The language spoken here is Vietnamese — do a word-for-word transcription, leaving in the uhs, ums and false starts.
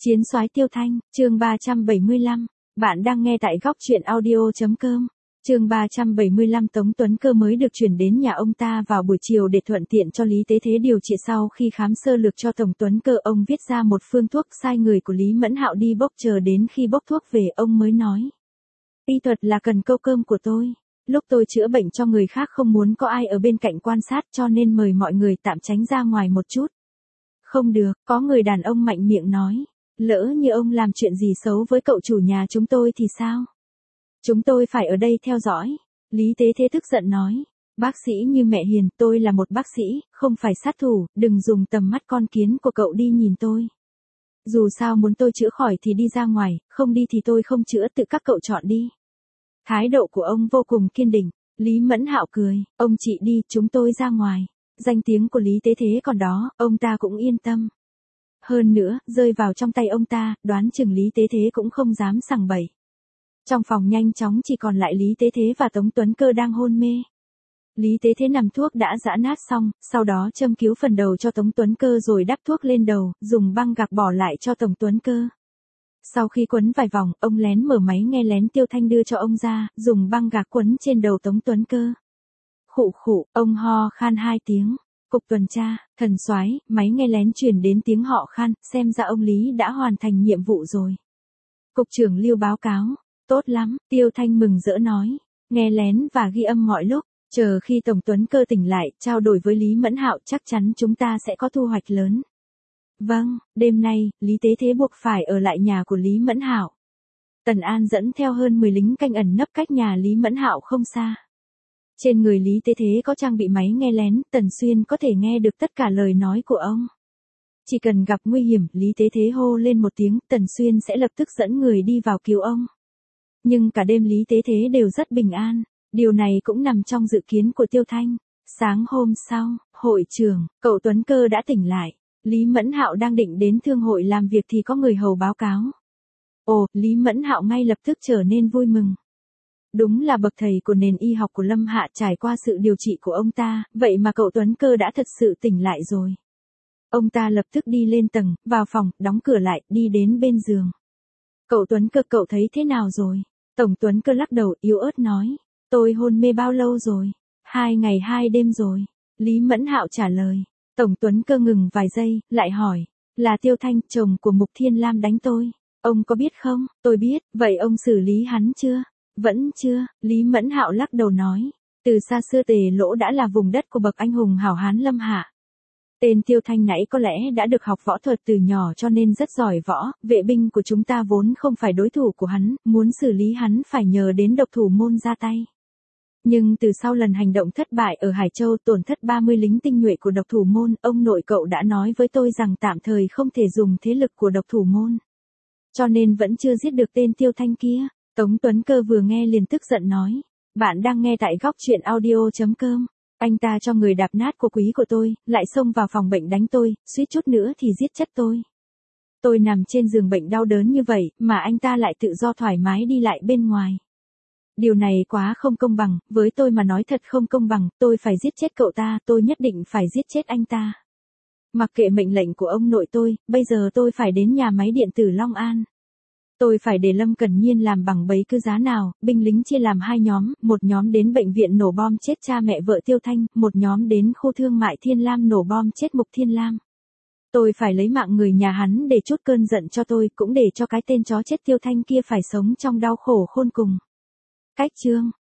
Chiến soái Tiêu Thanh, chương ba trăm bảy mươi lăm. Bạn đang nghe tại góc truyện audio.com. Chương ba trăm bảy mươi lăm. Tống Tuấn Cơ mới được chuyển đến nhà ông ta vào buổi chiều để thuận tiện cho Lý Tế Thế điều trị. Sau khi khám sơ lược cho Tổng Tuấn Cơ, ông viết ra một phương thuốc, sai người của Lý Mẫn Hạo đi bốc, chờ đến khi bốc thuốc về ông mới nói: Y thuật là cần câu cơm của tôi. Lúc tôi chữa bệnh cho người khác không muốn có ai ở bên cạnh quan sát, cho nên mời mọi người tạm tránh ra ngoài một chút. Không được, có người đàn ông mạnh miệng nói. Lỡ như ông làm chuyện gì xấu với cậu chủ nhà chúng tôi thì sao? Chúng tôi phải ở đây theo dõi. Lý Tế Thế tức giận nói. Bác sĩ như mẹ hiền, tôi là một bác sĩ, không phải sát thủ, đừng dùng tầm mắt con kiến của cậu đi nhìn tôi. Dù sao muốn tôi chữa khỏi thì đi ra ngoài, không đi thì tôi không chữa, tự các cậu chọn đi. Thái độ của ông vô cùng kiên định. Lý Mẫn Hạo cười, ông chị đi, chúng tôi ra ngoài. Danh tiếng của Lý Tế Thế còn đó, ông ta cũng yên tâm. Hơn nữa, rơi vào trong tay ông ta, đoán chừng Lý Tế Thế cũng không dám sằng bậy. Trong phòng nhanh chóng chỉ còn lại Lý Tế Thế và Tống Tuấn Cơ đang hôn mê. Lý Tế Thế nằm thuốc đã giã nát xong, sau đó châm cứu phần đầu cho Tống Tuấn Cơ rồi đắp thuốc lên đầu, dùng băng gạc bỏ lại cho Tống Tuấn Cơ. Sau khi quấn vài vòng, ông lén mở máy nghe lén Tiêu Thanh đưa cho ông ra, dùng băng gạc quấn trên đầu Tống Tuấn Cơ. Khụ khụ, ông ho khan hai tiếng. Cục tuần tra, thần soái, máy nghe lén truyền đến tiếng họ khan, xem ra ông Lý đã hoàn thành nhiệm vụ rồi. Cục trưởng Lưu báo cáo, tốt lắm, Tiêu Thanh mừng rỡ nói, nghe lén và ghi âm mọi lúc, chờ khi Tổng Tuấn Cơ tỉnh lại, trao đổi với Lý Mẫn Hạo, chắc chắn chúng ta sẽ có thu hoạch lớn. Vâng, đêm nay, Lý Tế Thế buộc phải ở lại nhà của Lý Mẫn Hạo. Tần An dẫn theo hơn mười lính canh ẩn nấp cách nhà Lý Mẫn Hạo không xa. Trên người Lý Tế Thế có trang bị máy nghe lén, Tần Xuyên có thể nghe được tất cả lời nói của ông. Chỉ cần gặp nguy hiểm, Lý Tế Thế hô lên một tiếng, Tần Xuyên sẽ lập tức dẫn người đi vào cứu ông. Nhưng cả đêm Lý Tế Thế đều rất bình an, điều này cũng nằm trong dự kiến của Tiêu Thanh. Sáng hôm sau, hội trường, cậu Tuấn Cơ đã tỉnh lại. Lý Mẫn Hạo đang định đến thương hội làm việc thì có người hầu báo cáo. Ồ, Lý Mẫn Hạo ngay lập tức trở nên vui mừng. Đúng là bậc thầy của nền y học của Lâm Hạ, trải qua sự điều trị của ông ta, vậy mà cậu Tuấn Cơ đã thật sự tỉnh lại rồi. Ông ta lập tức đi lên tầng, vào phòng, đóng cửa lại, đi đến bên giường. Cậu Tuấn Cơ, cậu thấy thế nào rồi? Tổng Tuấn Cơ lắc đầu, yếu ớt nói. Tôi hôn mê bao lâu rồi? Hai ngày hai đêm rồi. Lý Mẫn Hạo trả lời. Tổng Tuấn Cơ ngừng vài giây, lại hỏi. Là Tiêu Thanh, chồng của Mục Thiên Lam đánh tôi. Ông có biết không? Tôi biết, vậy ông xử lý hắn chưa? Vẫn chưa, Lý Mẫn Hạo lắc đầu nói. Từ xa xưa Tề Lỗ đã là vùng đất của bậc anh hùng hảo hán Lâm Hạ. Tên Tiêu Thanh nãy có lẽ đã được học võ thuật từ nhỏ cho nên rất giỏi võ, vệ binh của chúng ta vốn không phải đối thủ của hắn, muốn xử lý hắn phải nhờ đến độc thủ môn ra tay. Nhưng từ sau lần hành động thất bại ở Hải Châu, tổn thất ba mươi lính tinh nhuệ của độc thủ môn, ông nội cậu đã nói với tôi rằng tạm thời không thể dùng thế lực của độc thủ môn. Cho nên vẫn chưa giết được tên Tiêu Thanh kia. Tống Tuấn Cơ vừa nghe liền tức giận nói. Bạn đang nghe tại góc truyện audio.com. Anh ta cho người đạp nát của quý của tôi, lại xông vào phòng bệnh đánh tôi, suýt chút nữa thì giết chết tôi. Tôi nằm trên giường bệnh đau đớn như vậy, mà anh ta lại tự do thoải mái đi lại bên ngoài. Điều này quá không công bằng, với tôi mà nói thật không công bằng, tôi phải giết chết cậu ta, tôi nhất định phải giết chết anh ta. Mặc kệ mệnh lệnh của ông nội tôi, bây giờ tôi phải đến nhà máy điện tử Long An. Tôi phải để Lâm Cẩn Nhiên làm bằng bất cứ giá nào, binh lính chia làm hai nhóm, một nhóm đến bệnh viện nổ bom chết cha mẹ vợ Tiêu Thanh, một nhóm đến khu thương mại Thiên Lam nổ bom chết Mục Thiên Lam. Tôi phải lấy mạng người nhà hắn để trút cơn giận cho tôi, cũng để cho cái tên chó chết Tiêu Thanh kia phải sống trong đau khổ khôn cùng. Cách chương,